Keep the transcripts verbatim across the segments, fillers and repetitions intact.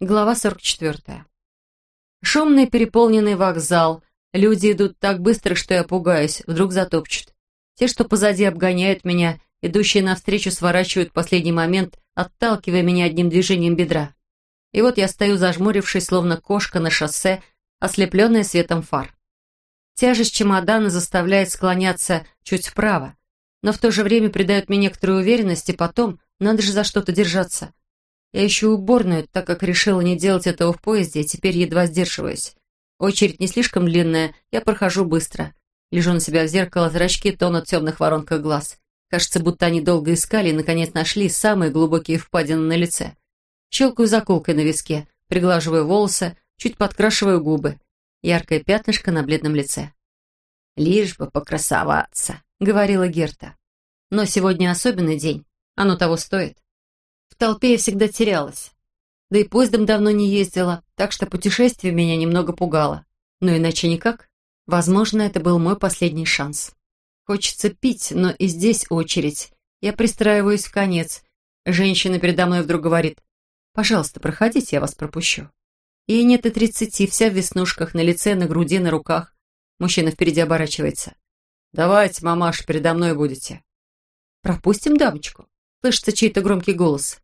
Глава сорок четвертая. Шумный переполненный вокзал. Люди идут так быстро, что я пугаюсь, вдруг затопчут. Те, что позади, обгоняют меня, идущие навстречу сворачивают в последний момент, отталкивая меня одним движением бедра. И вот я стою, зажмурившись, словно кошка на шоссе, ослепленная светом фар. Тяжесть чемодана заставляет склоняться чуть вправо, но в то же время придает мне некоторую уверенность, и потом надо же за что-то держаться. Я ищу уборную, так как решила не делать этого в поезде, и теперь едва сдерживаюсь. Очередь не слишком длинная, я прохожу быстро. Лежу на себя в зеркало, зрачки тонут в темных воронках глаз. Кажется, будто они долго искали и, наконец, нашли самые глубокие впадины на лице. Щелкаю заколкой на виске, приглаживаю волосы, чуть подкрашиваю губы. Яркое пятнышко на бледном лице. «Лишь бы покрасоваться», — говорила Герта. Но сегодня особенный день, оно того стоит. В толпе я всегда терялась. Да и поездом давно не ездила, так что путешествие меня немного пугало. Но иначе никак. Возможно, это был мой последний шанс. Хочется пить, но и здесь очередь. Я пристраиваюсь в конец. Женщина передо мной вдруг говорит: «Пожалуйста, проходите, я вас пропущу». Ей нет и тридцати, вся в веснушках, на лице, на груди, на руках. Мужчина впереди оборачивается. «Давайте, мамаш, передо мной будете». «Пропустим дамочку?» Слышится чей-то громкий голос.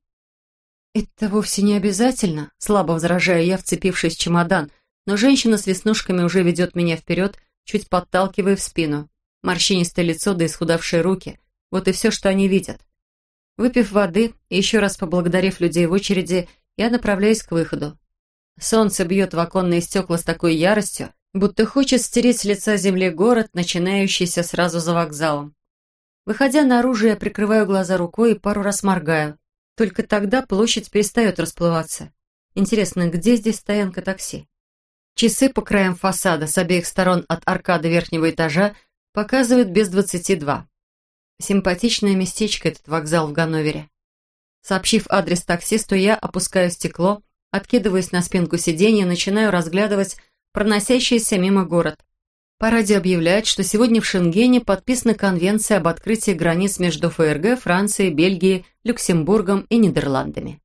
«Это вовсе не обязательно», — слабо возражаю я, вцепившись в чемодан, но женщина с веснушками уже ведет меня вперед, чуть подталкивая в спину. Морщинистое лицо да исхудавшие руки. Вот и все, что они видят. Выпив воды и еще раз поблагодарив людей в очереди, я направляюсь к выходу. Солнце бьет в оконные стекла с такой яростью, будто хочет стереть с лица земли город, начинающийся сразу за вокзалом. Выходя наружу, я прикрываю глаза рукой и пару раз моргаю. Только тогда площадь перестает расплываться. Интересно, где здесь стоянка такси? Часы по краям фасада с обеих сторон от аркады верхнего этажа показывают без двадцати два. Симпатичное местечко этот вокзал в Ганновере. Сообщив адрес таксисту, я опускаю стекло, откидываюсь на спинку сиденья и начинаю разглядывать проносящийся мимо город. По радио объявляют, что сегодня в Шенгене подписана конвенция об открытии границ между ФРГ, Францией, Бельгией, Люксембургом и Нидерландами.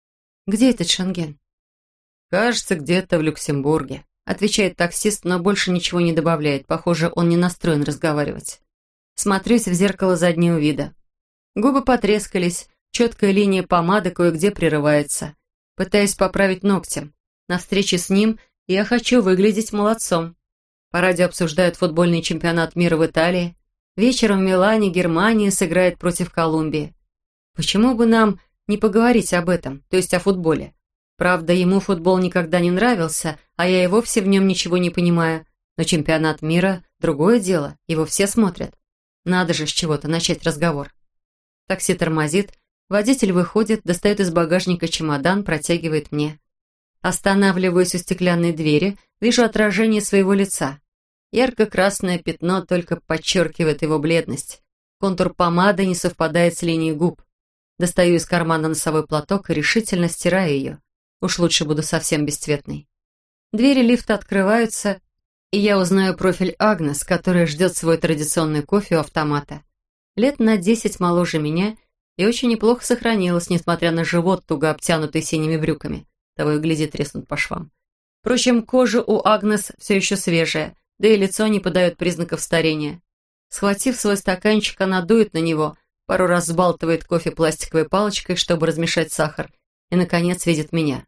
Где этот Шенген? «Кажется, где-то в Люксембурге», — отвечает таксист, но больше ничего не добавляет. Похоже, он не настроен разговаривать. Смотрюсь в зеркало заднего вида. Губы потрескались, четкая линия помады кое-где прерывается. Пытаюсь поправить ногтем. На встрече с ним я хочу выглядеть молодцом. По радио обсуждают футбольный чемпионат мира в Италии. Вечером в Милане Германия сыграет против Колумбии. Почему бы нам не поговорить об этом, то есть о футболе? Правда, ему футбол никогда не нравился, а я и вовсе в нем ничего не понимаю. Но чемпионат мира – другое дело, его все смотрят. Надо же с чего-то начать разговор. Такси тормозит, водитель выходит, достает из багажника чемодан, протягивает мне. Останавливаюсь у стеклянной двери, вижу отражение своего лица. Ярко-красное пятно только подчеркивает его бледность. Контур помады не совпадает с линией губ. Достаю из кармана носовой платок и решительно стираю ее. Уж лучше буду совсем бесцветной. Двери лифта открываются, и я узнаю профиль Агнес, которая ждет свой традиционный кофе у автомата. Лет на десять моложе меня и очень неплохо сохранилась, несмотря на живот, туго обтянутый синими брюками. Того и гляди, треснут по швам. Впрочем, кожа у Агнес все еще свежая, да и лицо не подает признаков старения. Схватив свой стаканчик, она дует на него, пару раз взбалтывает кофе пластиковой палочкой, чтобы размешать сахар, и, наконец, видит меня.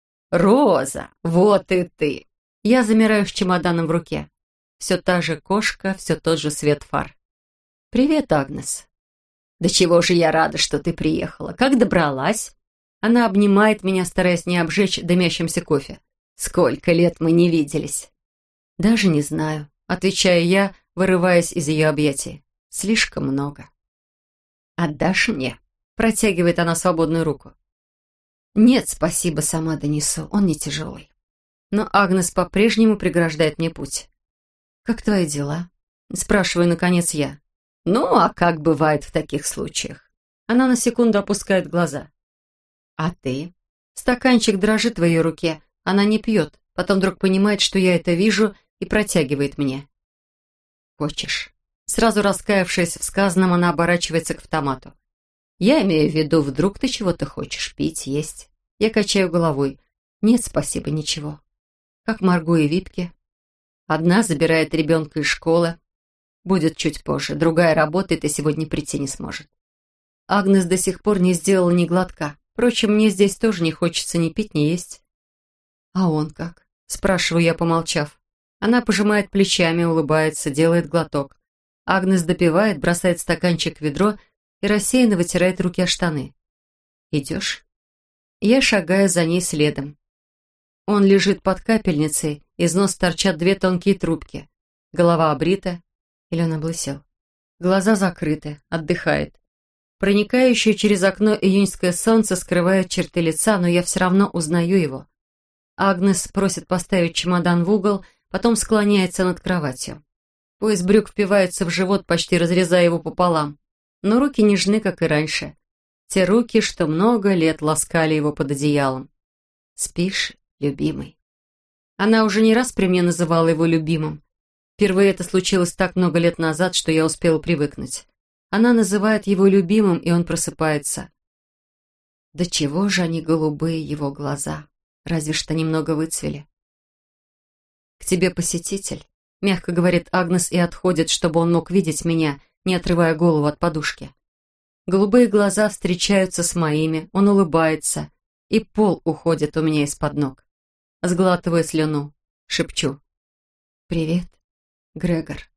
«Роза, вот и ты!» Я замираю с чемоданом в руке. Все та же кошка, все тот же свет фар. «Привет, Агнес». «Да чего же я рада, что ты приехала. Как добралась?» Она обнимает меня, стараясь не обжечь дымящимся кофе. «Сколько лет мы не виделись?» «Даже не знаю», — отвечаю я, вырываясь из ее объятий. «Слишком много». «Отдашь мне?» — протягивает она свободную руку. «Нет, спасибо, сама донесу, он не тяжелый». Но Агнес по-прежнему преграждает мне путь. «Как твои дела?» — спрашиваю, наконец, я. «Ну, а как бывает в таких случаях?» Она на секунду опускает глаза. «А ты?» Стаканчик дрожит в ее руке. Она не пьет. Потом вдруг понимает, что я это вижу, и протягивает мне. «Хочешь?» Сразу раскаявшись в сказанном, она оборачивается к автомату. «Я имею в виду, вдруг ты чего-то хочешь пить, есть?» Я качаю головой. Нет, спасибо, ничего. Как Марго и Випке. Одна забирает ребенка из школы. Будет чуть позже. Другая работает и сегодня прийти не сможет. Агнес до сих пор не сделала ни глотка. Впрочем, мне здесь тоже не хочется ни пить, ни есть. А он как? Спрашиваю я, помолчав. Она пожимает плечами, улыбается, делает глоток. Агнес допивает, бросает стаканчик в ведро и рассеянно вытирает руки о штаны. «Идешь?» Я шагаю за ней следом. Он лежит под капельницей, из носа торчат две тонкие трубки. Голова обрита, или он облысел. Глаза закрыты, отдыхает. Проникающее через окно июньское солнце скрывает черты лица, но я все равно узнаю его. Агнес просит поставить чемодан в угол, потом склоняется над кроватью. Пояс брюк впивается в живот, почти разрезая его пополам. Но руки нежны, как и раньше. Те руки, что много лет ласкали его под одеялом. «Спишь, любимый?» Она уже не раз при мне называла его любимым. Впервые это случилось так много лет назад, что я успела привыкнуть. Она называет его любимым, и он просыпается. Да чего же они голубые, его глаза? Разве что немного выцвели. «К тебе посетитель», — мягко говорит Агнес и отходит, чтобы он мог видеть меня, не отрывая голову от подушки. Голубые глаза встречаются с моими, он улыбается, и пол уходит у меня из-под ног. Сглатываю слюну, шепчу. «Привет, Грегор».